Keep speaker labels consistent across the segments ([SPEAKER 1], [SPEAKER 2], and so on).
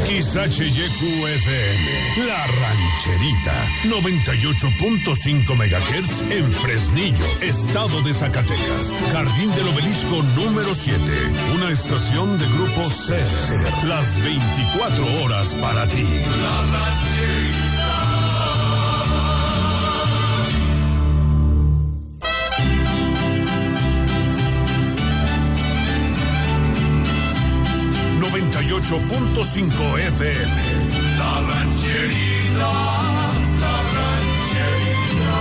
[SPEAKER 1] XHYQFM, La Rancherita, 98.5 MHz en Fresnillo, estado de Zacatecas. Jardín del Obelisco número 7, una estación de Grupo SER. Las 24 horas para ti. La Rancherita. 98.5 FM. La Rancherita, la Rancherita.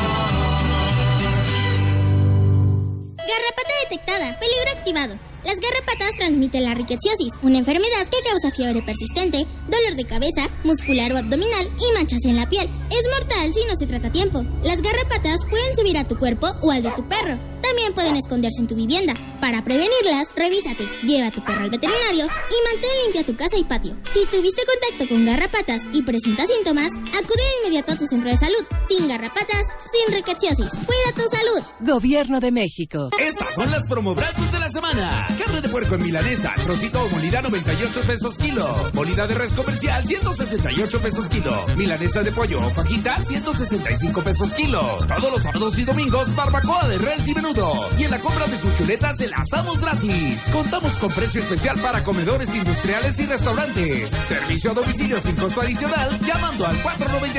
[SPEAKER 2] Garrapata detectada, peligro activado. Las garrapatas transmiten la rickettsiosis, una enfermedad que causa fiebre persistente, dolor de cabeza, muscular o abdominal y manchas en la piel. Es mortal si no se trata a tiempo. Las garrapatas pueden subir a tu cuerpo o al de tu perro. También pueden esconderse en tu vivienda. Para prevenirlas, revísate, lleva a tu perro al veterinario y mantén limpia tu casa y patio. Si tuviste contacto con garrapatas y presentas síntomas, acude de inmediato a tu centro de salud. Sin garrapatas, sin rickettsiosis. Cuida tu salud.
[SPEAKER 3] Gobierno de México.
[SPEAKER 4] Estas son las promobratos de la semana. Carne de puerco en milanesa, trocito o molida 98 pesos kilo. Molida de res comercial 168 pesos kilo. Milanesa de pollo o fajita 165 pesos kilo. Todos los sábados y domingos barbacoa de res y menudo. Y en la compra de sus chuletas se las damos gratis. Contamos con precio especial para comedores industriales y restaurantes. Servicio a domicilio sin costo adicional llamando al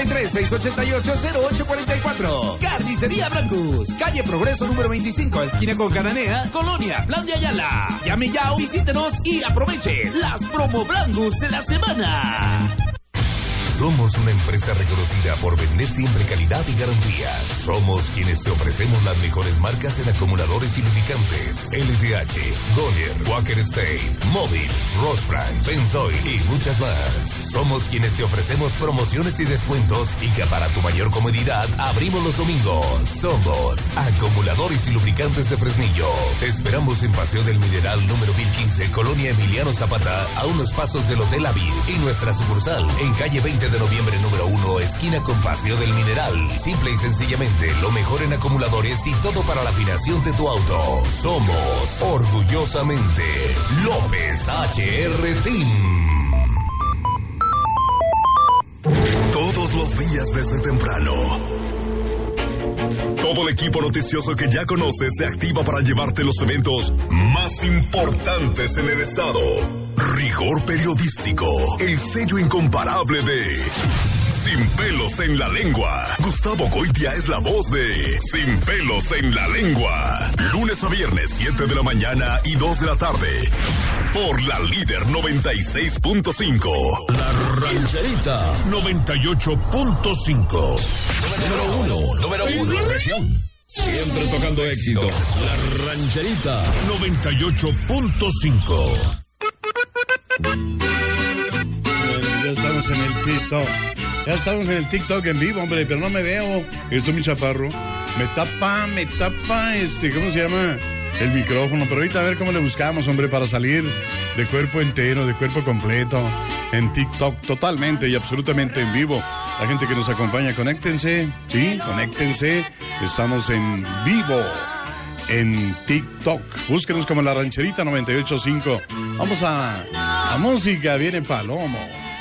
[SPEAKER 4] 493-688-0844. Carnicería Brancus, calle Progreso número 25, esquina con Cananea, Colonia Plan de Ayala. Llame ya o visítenos y aproveche las promo Brancus de la semana.
[SPEAKER 1] Somos una empresa reconocida por vender siempre calidad y garantía. Somos quienes te ofrecemos las mejores marcas en acumuladores y lubricantes. LTH, Goyer, Walker State, Móvil, Rosfranc, Pensoil y muchas más. Somos quienes te ofrecemos promociones y descuentos y que para tu mayor comodidad abrimos los domingos. Somos Acumuladores y Lubricantes de Fresnillo. Te esperamos en Paseo del Mineral número 1015, Colonia Emiliano Zapata, a unos pasos del Hotel Avid, y nuestra sucursal en calle 20 de noviembre número 1, esquina con Paseo del Mineral. Simple y sencillamente lo mejor en acumuladores y todo para la afinación de tu auto. Somos orgullosamente López HR Team. Todos los días desde temprano, todo el equipo noticioso que ya conoces se activa para llevarte los eventos más importantes en el estado. Rigor periodístico, el sello incomparable de Sin Pelos en la Lengua. Gustavo Goitia es la voz de Sin Pelos en la Lengua. Lunes a viernes, 7 de la mañana y 2 de la tarde. Por la Líder 96.5. La Rancherita 98.5. Número uno, región. Siempre tocando éxitos. La Rancherita 98.5.
[SPEAKER 5] Ya estamos en el TikTok. Ya estamos en el TikTok en vivo, hombre, pero no me veo. Esto, mi chaparro. Me tapa, ¿cómo se llama? El micrófono. Pero ahorita a ver cómo le buscamos, hombre, para salir de cuerpo entero, de cuerpo completo, en TikTok, totalmente y absolutamente en vivo. La gente que nos acompaña, conéctense, sí, conéctense. Estamos en vivo en TikTok. Búsquenos como La Rancherita 98.5. Vamos a música, viene Palomo.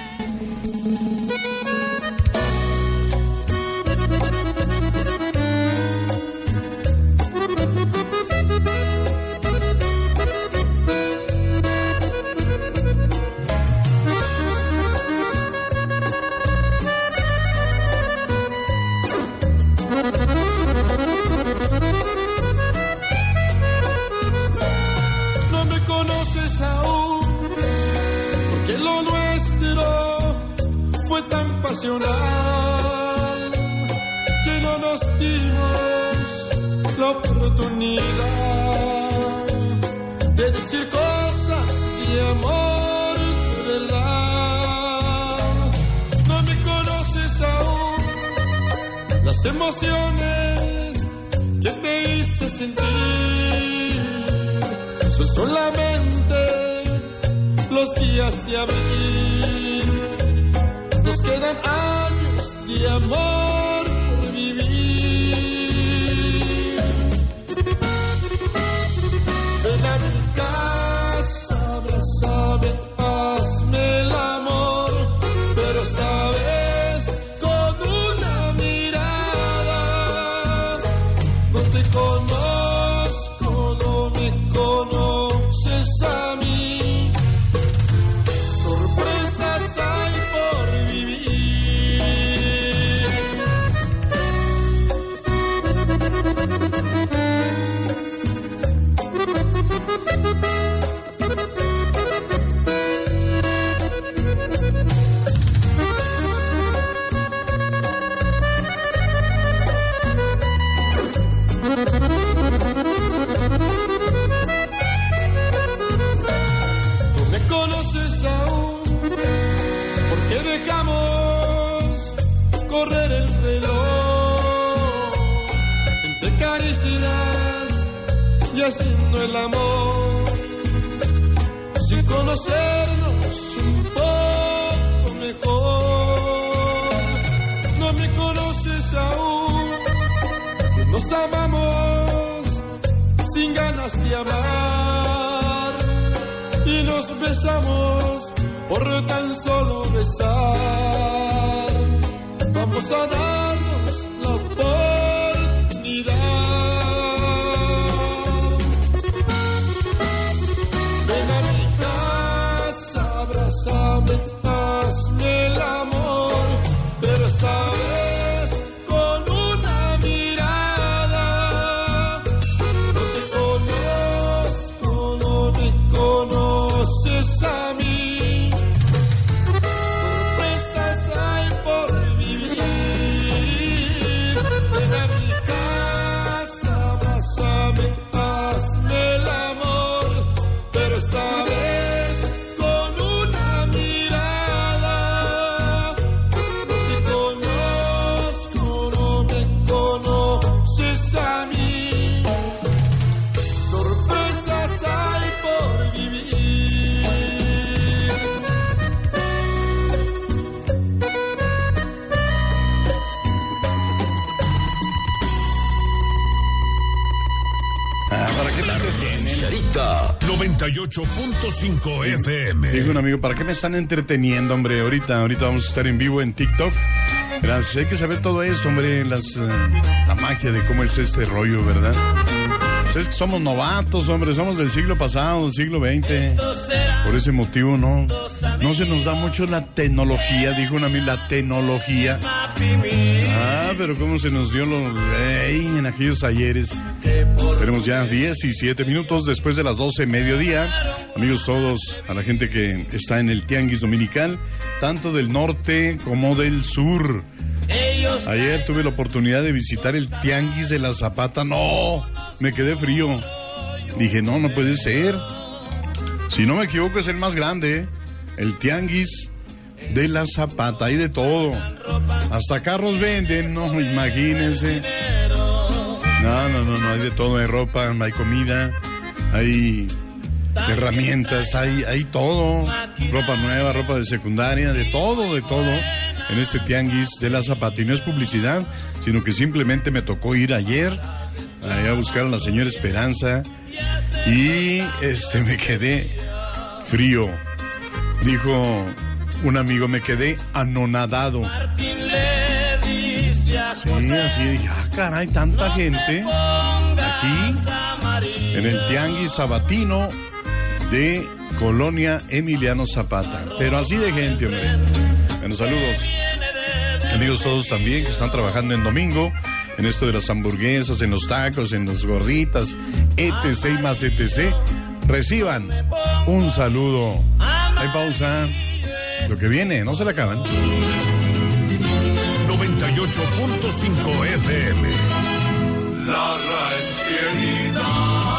[SPEAKER 6] Que no nos dimos la oportunidad de decir cosas de amor de verdad. No me conoces aún las emociones que te hice sentir. Son solamente los días de abril. Nos quedan años de amor por vivir. Ven a mi casa, abrázame, hazme el amor. dejamos correr el reloj entre caricias y haciendo el amor sin conocernos un poco mejor. No me conoces aún, nos amamos sin ganas de amar y nos besamos por tan solo besar. Vamos a darnos la oportunidad. Ven a mi casa, abrázame, hazme el amor, pero esta vez con una mirada. No te conozco, no me conoces a mí.
[SPEAKER 1] Chicharita 98.5 FM.
[SPEAKER 5] Dijo un amigo, ¿para qué me están entreteniendo, hombre? Ahorita vamos a estar en vivo en TikTok. Gracias, hay que saber todo esto, hombre, la magia de cómo es este rollo, ¿verdad? Pues es que somos novatos, hombre, somos del siglo pasado, del siglo XX. Por ese motivo no se nos da mucho la tecnología, dijo un amigo, la tecnología. Pero cómo se nos dio en aquellos ayeres. Tenemos ya 17 minutos después de las 12 mediodía. Amigos todos, a la gente que está en el Tianguis Dominical, tanto del norte como del sur. Ayer tuve la oportunidad de visitar el Tianguis de la Zapata. No, me quedé frío. Dije, no puede ser. Si no me equivoco es el más grande, el Tianguis de la Zapata. Hay de todo. Hasta carros venden, no, imagínense. No, hay de todo, hay ropa, hay comida, hay herramientas, hay todo, ropa nueva, ropa de secundaria, de todo en este Tianguis de la Zapata. Y no es publicidad, sino que simplemente me tocó ir ayer a buscar a la señora Esperanza y me quedé frío. Dijo un amigo, me quedé anonadado. Sí, así dije, caray, tanta gente aquí en el Tianguis Sabatino de Colonia Emiliano Zapata. Pero así de gente, hombre. Bueno, saludos. Amigos todos también que están trabajando en domingo, en esto de las hamburguesas, en los tacos, en las gorditas, etc. y más etc. Reciban un saludo. Hay pausa. Lo que viene, no se la acaban.
[SPEAKER 1] 98.5 FM. La rancherita.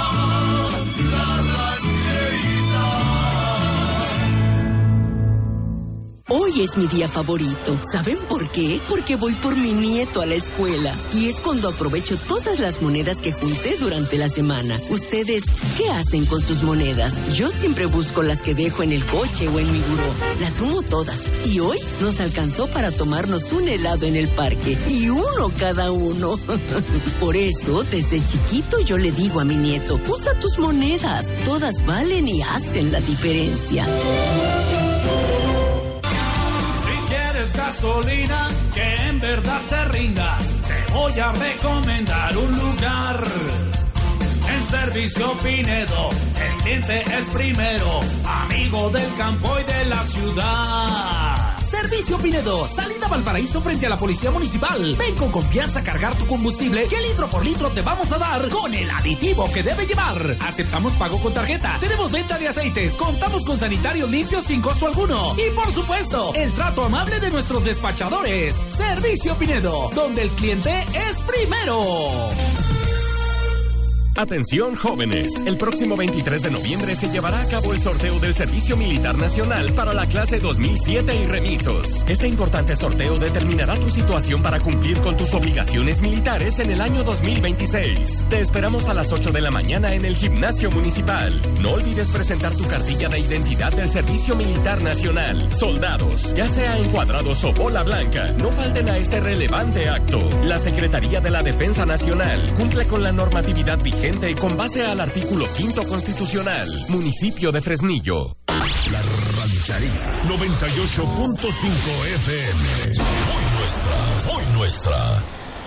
[SPEAKER 7] Hoy es mi día favorito. ¿Saben por qué? Porque voy por mi nieto a la escuela. Y es cuando aprovecho todas las monedas que junté durante la semana. ¿Ustedes qué hacen con sus monedas? Yo siempre busco las que dejo en el coche o en mi buró. Las sumo todas. Y hoy nos alcanzó para tomarnos un helado en el parque. Y uno cada uno. Por eso, desde chiquito yo le digo a mi nieto, usa tus monedas. Todas valen y hacen la diferencia.
[SPEAKER 8] Gasolina que en verdad te rinda, te voy a recomendar un lugar. En Servicio Pinedo, el cliente es primero, amigo del campo y de la ciudad.
[SPEAKER 9] Servicio Pinedo, salida Valparaíso frente a la Policía Municipal. Ven con confianza a cargar tu combustible, que litro por litro te vamos a dar con el aditivo que debe llevar. Aceptamos pago con tarjeta, tenemos venta de aceites, contamos con sanitarios limpios sin costo alguno. Y por supuesto, el trato amable de nuestros despachadores. Servicio Pinedo, donde el cliente es primero.
[SPEAKER 10] Atención jóvenes, el próximo 23 de noviembre se llevará a cabo el sorteo del Servicio Militar Nacional para la clase 2007 y remisos. Este importante sorteo determinará tu situación para cumplir con tus obligaciones militares en el año 2026. Te esperamos a las 8 de la mañana en el gimnasio municipal. No olvides presentar tu cartilla de identidad del Servicio Militar Nacional. Soldados, ya sea encuadrados o bola blanca, no falten a este relevante acto. La Secretaría de la Defensa Nacional cumple con la normatividad vigente con base al artículo 5º constitucional. Municipio de Fresnillo.
[SPEAKER 1] La Rancherita 98.5 FM. Hoy nuestra.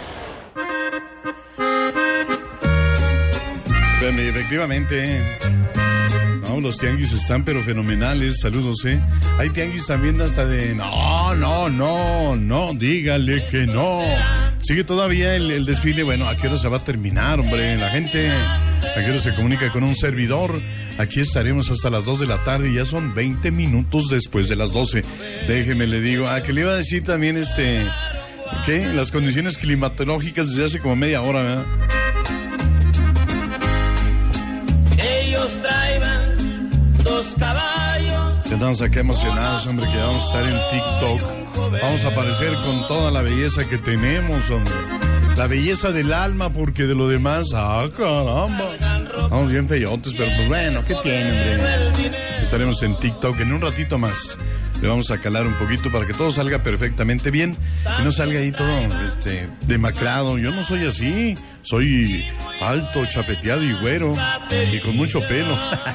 [SPEAKER 5] Bueno, y efectivamente, no, los tianguis están pero fenomenales. Saludos, Hay tianguis también hasta de no, dígale que no. Sigue todavía el desfile. Bueno, ¿a qué hora se va a terminar, hombre? La gente, ¿a qué hora se comunica con un servidor? Aquí estaremos hasta las 2 de la tarde y ya son 20 minutos después de las 12. Déjeme, le digo, que le iba a decir también ¿qué? Las condiciones climatológicas desde hace como media hora, ¿verdad?
[SPEAKER 6] Ellos traían 2 caballos.
[SPEAKER 5] Estamos acá emocionados, hombre, que vamos a estar en TikTok. Vamos a aparecer con toda la belleza que tenemos, hombre. La belleza del alma, porque de lo demás, caramba. Vamos bien feyotes, pero pues bueno, ¿qué tiene, hombre? Estaremos en TikTok en un ratito más. Le vamos a calar un poquito para que todo salga perfectamente bien y no salga ahí todo demacrado. Yo no soy así. Soy alto, chapeteado y güero y con mucho pelo.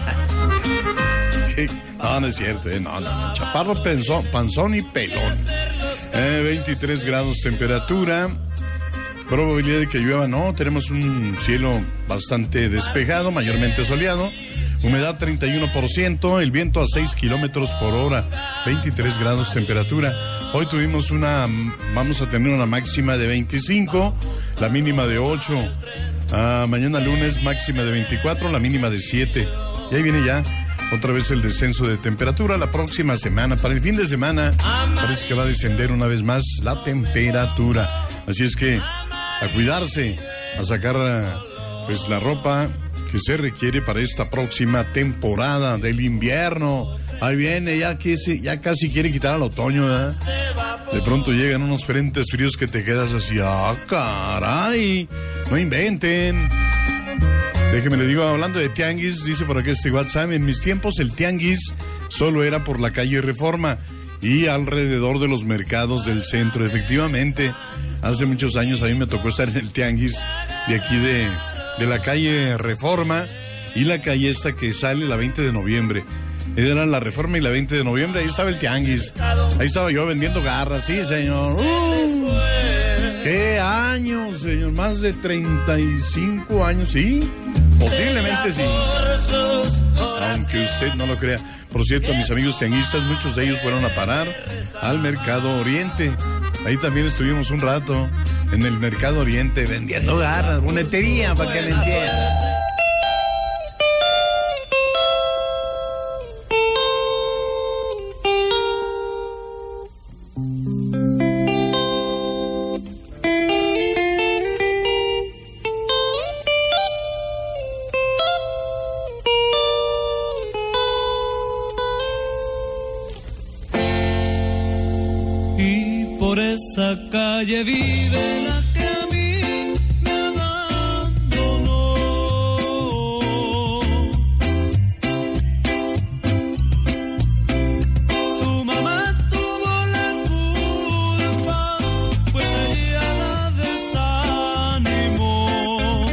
[SPEAKER 5] No es cierto, no. Chaparro, panzón y pelón. 23 grados temperatura. Probabilidad de que llueva, no. Tenemos un cielo bastante despejado, mayormente soleado. Humedad 31%, el viento a 6 kilómetros por hora. 23 grados temperatura. Hoy vamos a tener una máxima de 25, la mínima de 8. Mañana lunes máxima de 24, la mínima de 7. Y ahí viene ya otra vez el descenso de temperatura. La próxima semana, para el fin de semana, parece que va a descender una vez más la temperatura. Así es que a cuidarse, a sacar pues la ropa que se requiere para esta próxima temporada del invierno. Ahí viene, ya casi quiere quitar al otoño, ¿verdad? De pronto llegan unos frentes fríos que te quedas así, caray, no inventen. Déjeme le digo, hablando de tianguis, dice por aquí WhatsApp, en mis tiempos el tianguis solo era por la calle Reforma y alrededor de los mercados del centro. Efectivamente, hace muchos años a mí me tocó estar en el tianguis de aquí de la calle Reforma y la calle esta que sale la 20 de noviembre. Era la Reforma y la 20 de noviembre, ahí estaba el tianguis. Ahí estaba yo vendiendo garras, sí, señor. ¡Qué años, señor! Más de 35 años, ¿sí? Posiblemente sí. Aunque usted no lo crea. Por cierto, mis amigos tianguistas, muchos de ellos fueron a parar al Mercado Oriente. Ahí también estuvimos un rato en el Mercado Oriente vendiendo garras, bonetería, para que me entiendan.
[SPEAKER 6] Calle vive la que a mí me abandonó. Su mamá tuvo la culpa, pues ella la desanimó.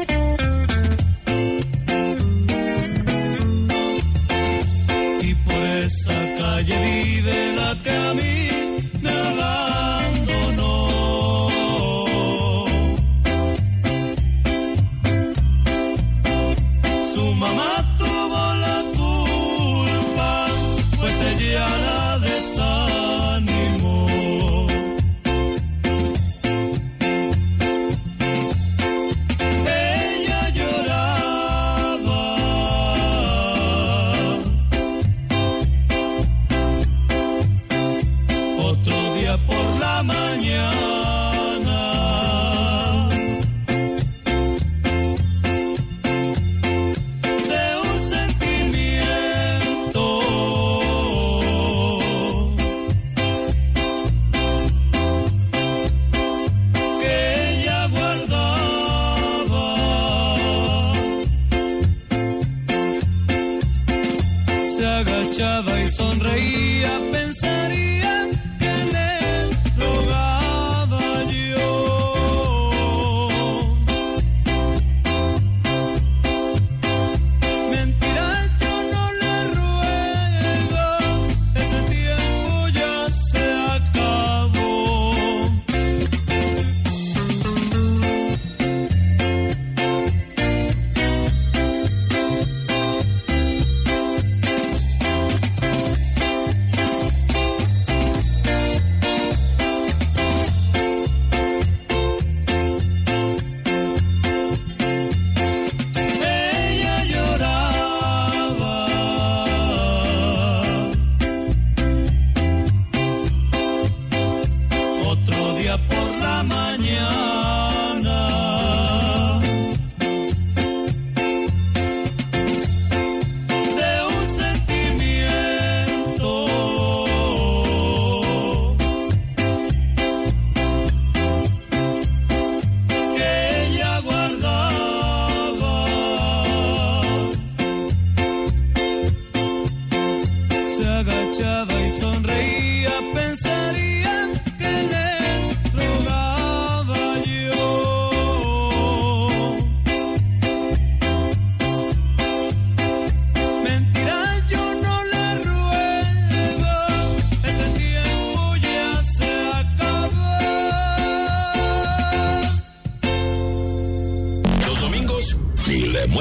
[SPEAKER 6] Y por esa calle vive la que a mí me abandonó.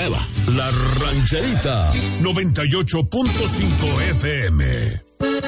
[SPEAKER 1] nueva, La Rancherita, 98.5 FM.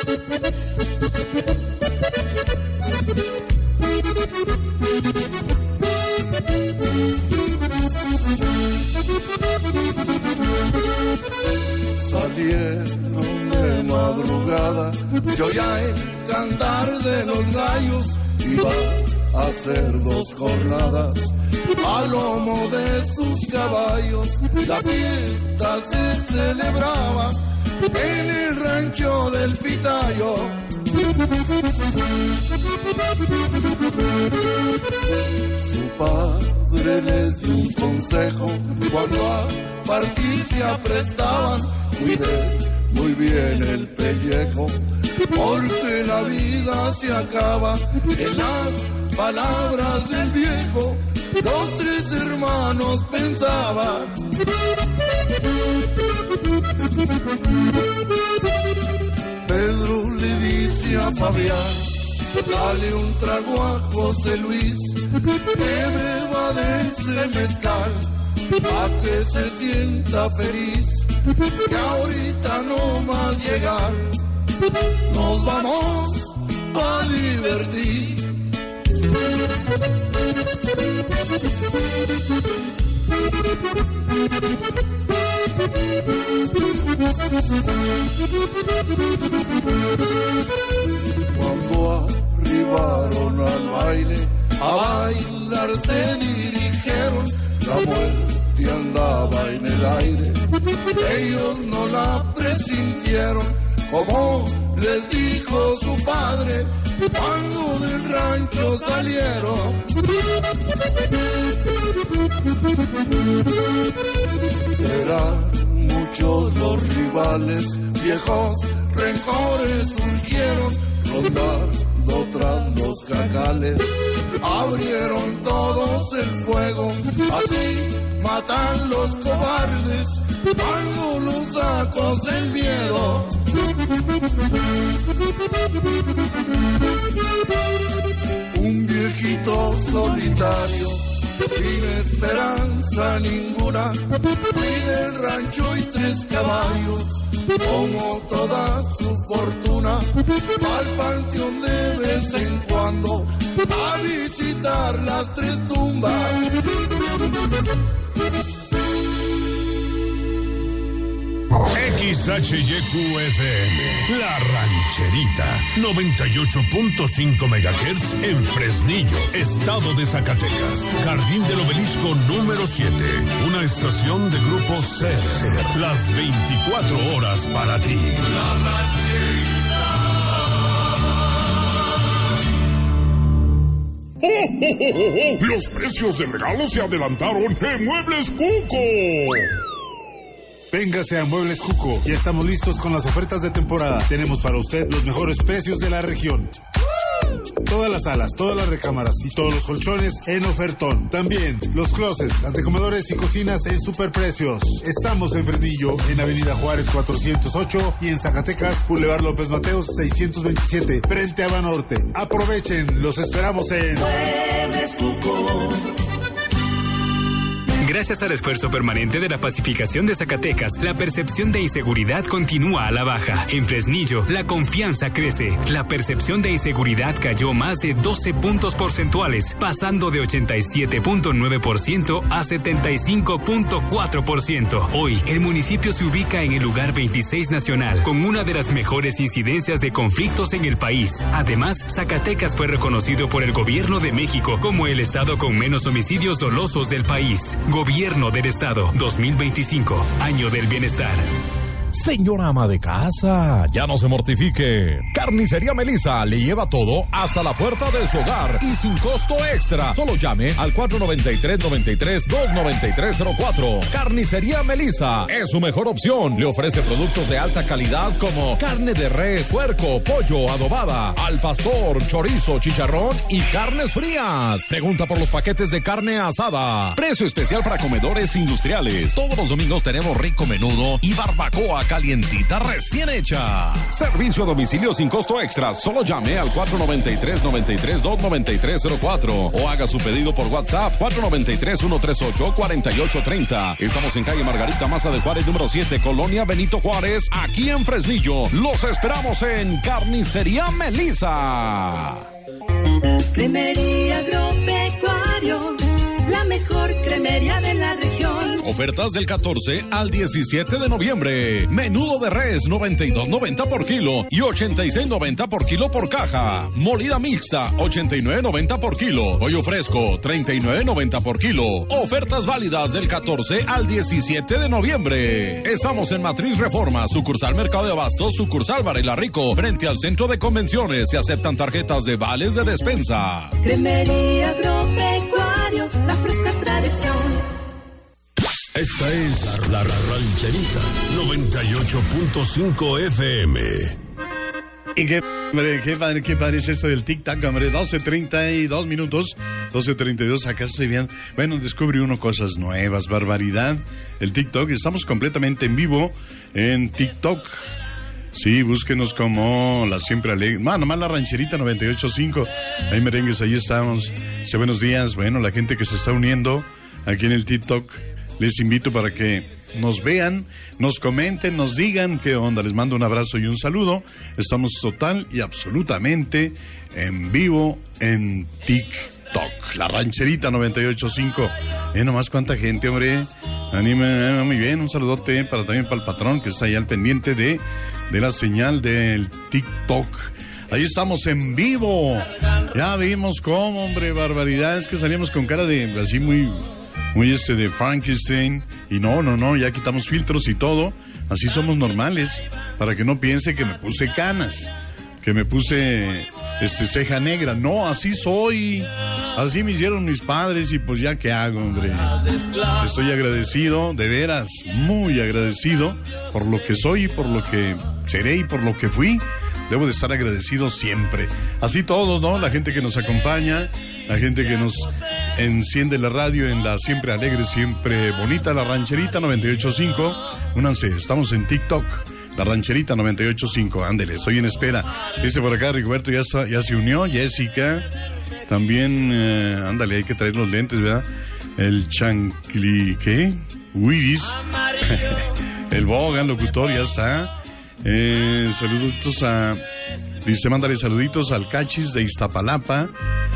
[SPEAKER 11] Salieron de madrugada, yo oía el cantar de los gallos, iba a hacer 2 jornadas, a lomo de sus caballos, la fiesta se celebraba en el rancho del Pitayo. Su padre les dio un consejo cuando a partir se aprestaban: cuide muy bien el pellejo, porque la vida se acaba. En las palabras del viejo, los 3 hermanos pensaban. Pedro le dice a Fabián: dale un trago a José Luis, que beba de ese mezcal, pa' que se sienta feliz, que ahorita no más llegar, nos vamos a divertir. Cuando arribaron al baile, a bailar se dirigieron, la muerte andaba en el aire, ellos no la presintieron, como les dijo su padre cuando del rancho salieron. Eran muchos los rivales, viejos rencores surgieron, rondando tras los jacales, abrieron todos el fuego, así matan los cobardes cuando los sacos el miedo. Un viejito solitario, sin esperanza ninguna, cuida el rancho y 3 caballos, como toda su fortuna, al panteón de vez en cuando, a visitar las 3 tumbas.
[SPEAKER 1] XHYQFM, La Rancherita, 98.5 MHz en Fresnillo, estado de Zacatecas. Jardín del Obelisco número 7, una estación de Grupo CER, las 24 horas para ti. La Rancherita.
[SPEAKER 12] Los precios de regalo se adelantaron en Muebles Cuco.
[SPEAKER 13] Véngase a Muebles Cuco, ya estamos listos con las ofertas de temporada. Tenemos para usted los mejores precios de la región. Todas las salas, todas las recámaras y todos los colchones en ofertón. También los closets, antecomedores y cocinas en superprecios. Estamos en Fresnillo, en Avenida Juárez 408 y en Zacatecas, Boulevard López Mateos 627, frente a Banorte. Aprovechen, los esperamos en
[SPEAKER 6] Muebles Cuco.
[SPEAKER 14] Gracias al esfuerzo permanente de la pacificación de Zacatecas, la percepción de inseguridad continúa a la baja. En Fresnillo, la confianza crece. La percepción de inseguridad cayó más de 12 puntos porcentuales, pasando de 87.9% a 75.4%. Hoy, el municipio se ubica en el lugar 26 nacional, con una de las mejores incidencias de conflictos en el país. Además, Zacatecas fue reconocido por el Gobierno de México como el estado con menos homicidios dolosos del país. Gobierno del Estado 2025, Año del Bienestar.
[SPEAKER 15] Señora ama de casa, ya no se mortifique. Carnicería Melissa le lleva todo hasta la puerta de su hogar y sin costo extra. Solo llame al 493-93-29304. Carnicería Melissa es su mejor opción. Le ofrece productos de alta calidad como carne de res, puerco, pollo, adobada, al pastor, chorizo, chicharrón y carnes frías. Pregunta por los paquetes de carne asada. Precio especial para comedores industriales. Todos los domingos tenemos rico menudo y barbacoa agua calientita recién hecha. Servicio a domicilio sin costo extra. Solo llame al 493-93-293-04 o haga su pedido por WhatsApp 493-138-4830. Estamos en calle Margarita Maza de Juárez, número 7, Colonia Benito Juárez, aquí en Fresnillo. Los esperamos en Carnicería Melissa.
[SPEAKER 16] Cremería Agropecuario, la mejor cremería de la región.
[SPEAKER 15] Ofertas del 14 al 17 de noviembre. Menudo de res, $92.90 por kilo y $86.90 por kilo por caja. Molida mixta, $89.90 por kilo. Pollo fresco, $39.90 por kilo. Ofertas válidas del 14 al 17 de noviembre. Estamos en Matriz Reforma, sucursal Mercado de Abastos, sucursal Varela Rico, frente al centro de convenciones. Se aceptan tarjetas de vales de despensa.
[SPEAKER 16] Cremería Agropecuario, la fresca tradición.
[SPEAKER 17] Esta es la Rancherita 98.5 FM.
[SPEAKER 5] Y qué padre es esto del tic-tac, hombre. 12:32 minutos, 12:32, acá estoy bien. Bueno, descubrí cosas nuevas, barbaridad. El TikTok, estamos completamente en vivo en TikTok. Sí, búsquenos como la siempre alegre. Nomás la Rancherita 98.5. Ahí merengues, ahí estamos. Dice buenos días. Bueno, la gente que se está uniendo aquí en el TikTok, les invito para que nos vean, nos comenten, nos digan qué onda. Les mando un abrazo y un saludo. Estamos total y absolutamente en vivo en TikTok. La Rancherita 98.5. Nomás cuánta gente, hombre. Anima, muy bien. Un saludote también para el patrón que está ahí al pendiente de la señal del TikTok. Ahí estamos en vivo. Ya vimos cómo, hombre, barbaridad. Es que salimos con cara de así muy de Frankenstein. Y no, ya quitamos filtros y todo. Así somos normales. Para que no piense que me puse canas, que me puse ceja negra. No, así soy. Así me hicieron mis padres y pues ya qué hago, hombre. Estoy agradecido, de veras, muy agradecido por lo que soy, por lo que seré y por lo que fui. Debo de estar agradecido siempre. Así todos, ¿no? La gente que nos acompaña, la gente que nos enciende la radio en la siempre alegre, siempre bonita, la Rancherita 98.5. Únanse, estamos en TikTok, la Rancherita 98.5. Ándele, estoy en espera. Dice por acá, Rigoberto ya se unió, Jessica. También, ándale, hay que traer los lentes, ¿verdad? El chancli, ¿qué? Wiris. El Bogan, locutor, ya está. Saluditos dice, mándale saluditos al Cachis de Iztapalapa.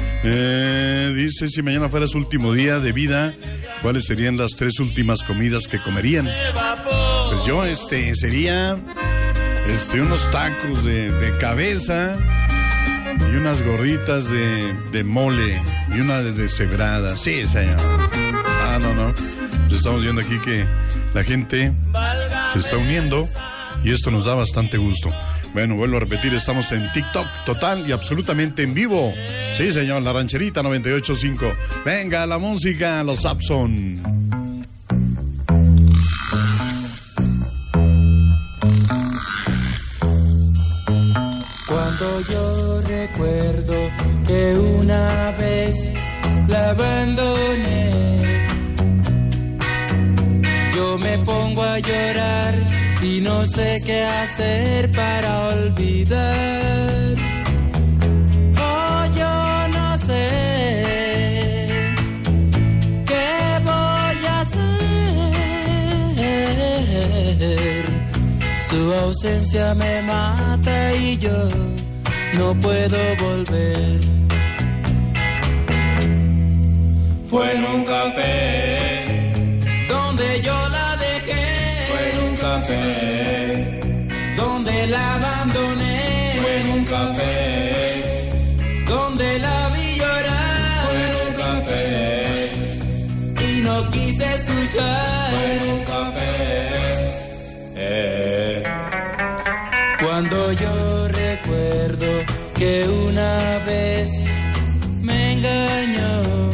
[SPEAKER 5] Dice, si mañana fuera su último día de vida, ¿cuáles serían las 3 últimas comidas que comerían? Pues yo, sería, unos tacos de cabeza y unas gorditas de mole y una de deshebrada. Sí, señor. No. Estamos viendo aquí que la gente se está uniendo y esto nos da bastante gusto. Bueno, vuelvo a repetir, estamos en TikTok total y absolutamente en vivo. Sí, señor, la Rancherita 98.5. Venga, la música, los Sapson.
[SPEAKER 18] Cuando yo recuerdo que una vez la abandoné, yo me pongo a llorar y no sé qué hacer para olvidar. Oh, yo no sé qué voy a hacer. Su ausencia me mata y yo no puedo volver.
[SPEAKER 6] Fue en un café
[SPEAKER 18] donde yo la dejé.
[SPEAKER 6] Fue en un café
[SPEAKER 18] donde la abandoné.
[SPEAKER 6] Fue en un café
[SPEAKER 18] donde la vi llorar.
[SPEAKER 6] Fue en un café
[SPEAKER 18] y no quise escuchar.
[SPEAKER 6] Fue en un café
[SPEAKER 18] Cuando yo recuerdo que una vez me engañó,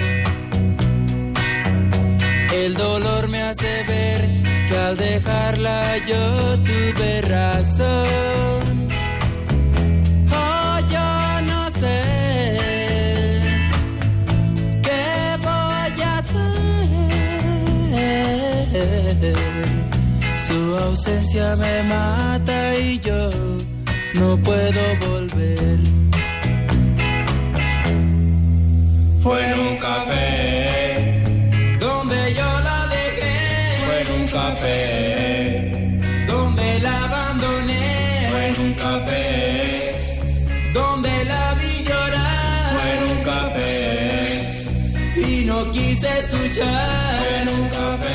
[SPEAKER 18] el dolor me hace ver que al dejarla yo tuve razón. Oh, yo no sé qué voy a hacer. Su ausencia ausencia me mata y yo no puedo volver.
[SPEAKER 6] Fue en un café
[SPEAKER 18] donde yo la dejé.
[SPEAKER 6] Fue en un café
[SPEAKER 18] donde la abandoné.
[SPEAKER 6] Fue en un café
[SPEAKER 18] donde la vi llorar.
[SPEAKER 6] Fue en un café
[SPEAKER 18] y no quise escuchar.
[SPEAKER 6] Fue en un café.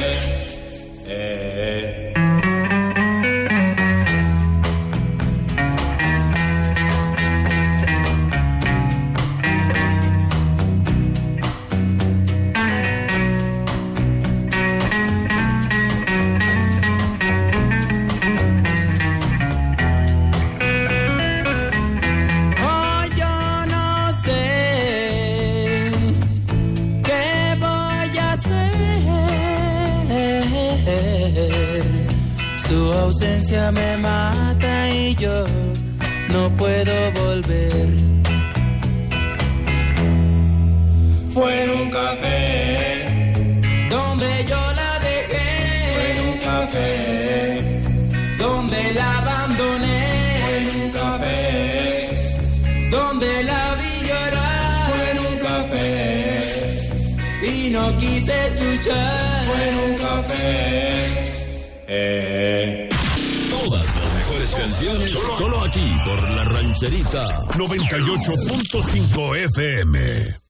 [SPEAKER 18] Su ausencia me mata y yo no puedo volver.
[SPEAKER 6] Fue en un café
[SPEAKER 18] donde yo la dejé.
[SPEAKER 6] Fue en un café
[SPEAKER 18] donde la abandoné.
[SPEAKER 6] Fue en un café
[SPEAKER 18] donde la vi llorar.
[SPEAKER 6] Fue en un café
[SPEAKER 18] y no quise escuchar.
[SPEAKER 6] Fue en un café.
[SPEAKER 17] Todas las mejores canciones solo aquí por La Rancherita 98.5 FM.